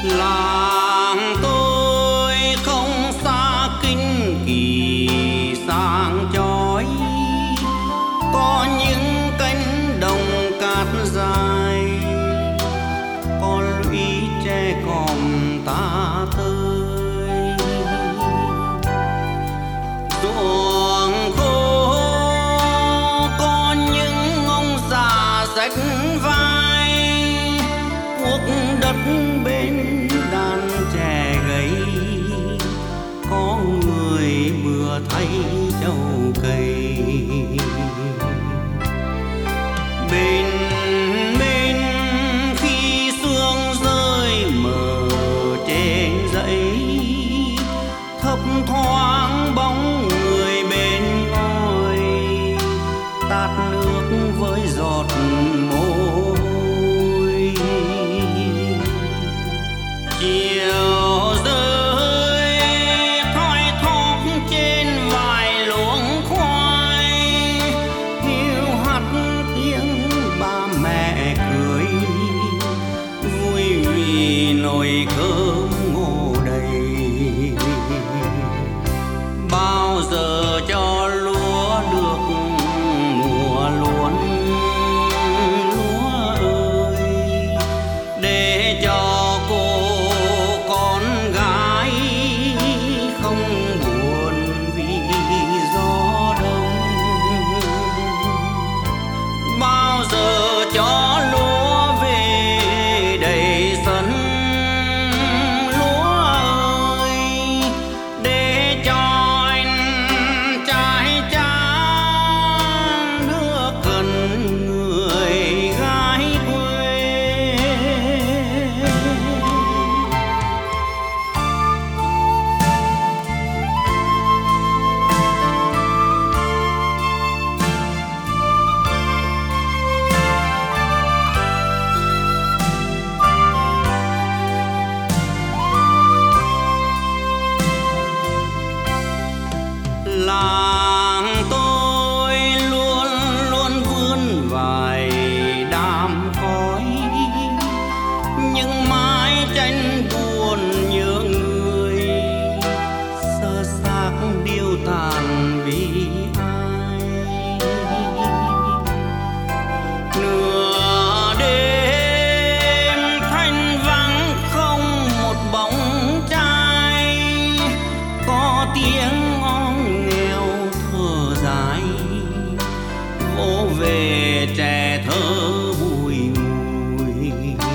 Làng tôi không xa kinh kỳ sáng chói, có những cánh đồng cát dài, có lũy tre còm ta tơi. Ruộng khô có những ông già rách vai, cuốc đất bên đàn trẻ gầy, có người bừa thay trâu cày. Bên bên khi sương rơi mờ trên dãy, thấp thoáng bóng người bên ngôi, tát nước với giọt mồ hôi. Chiều rơi thoi thóp trên vài luống khoai, hiu hắt tiếng ba mẹ cười, vui vì nồi cơm ngô đầy. Bao giờ cho lúa được mùa luôn, lúa ơi, để cho cô con gái không buồn vì gió đông. Bao giờ cho lúa về đầy sân, lúa ơi, để cho anh trai tráng nước gần người gái quê. Làng tôi luôn luôn vươn vài đám khói, những mái tranh buồn nhớ người, sơ xác điêu tàn vì ai. Nửa đêm thanh vắng không một bóng trai, có tiếng ong nghèo thở dài, vỗ về trẻ thơ bùi ngùi.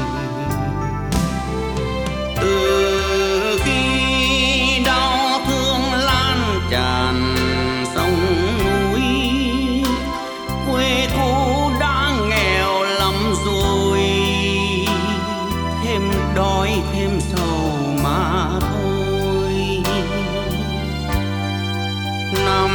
Từ khi đau thương lan tràn sông núi, quê cũ đã nghèo lắm rồi, thêm đói thêm sầu mà thôi. Nằm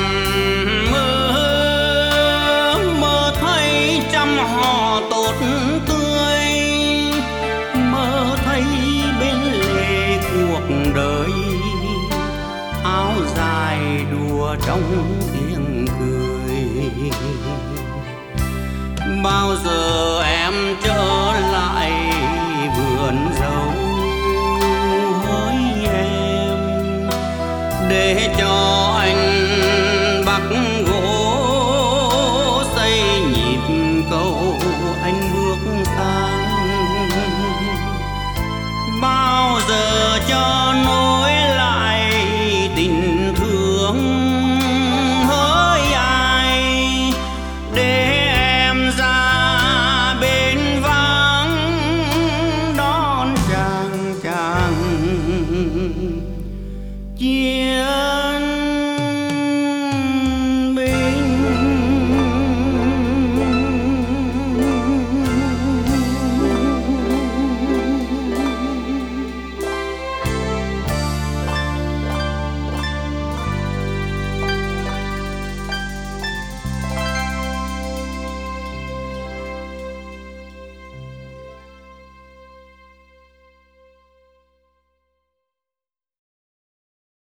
mơ thấy trăm họ tốt tươi, mơ thấy bên lề cuộc đời, áo dài đùa trong tiếng cười. Bao giờ em trở lại vườn dâu hỡi em, để cho anh bắc gỗ xây nhịp cầu anh bước sang. Bao giờ cho nỗi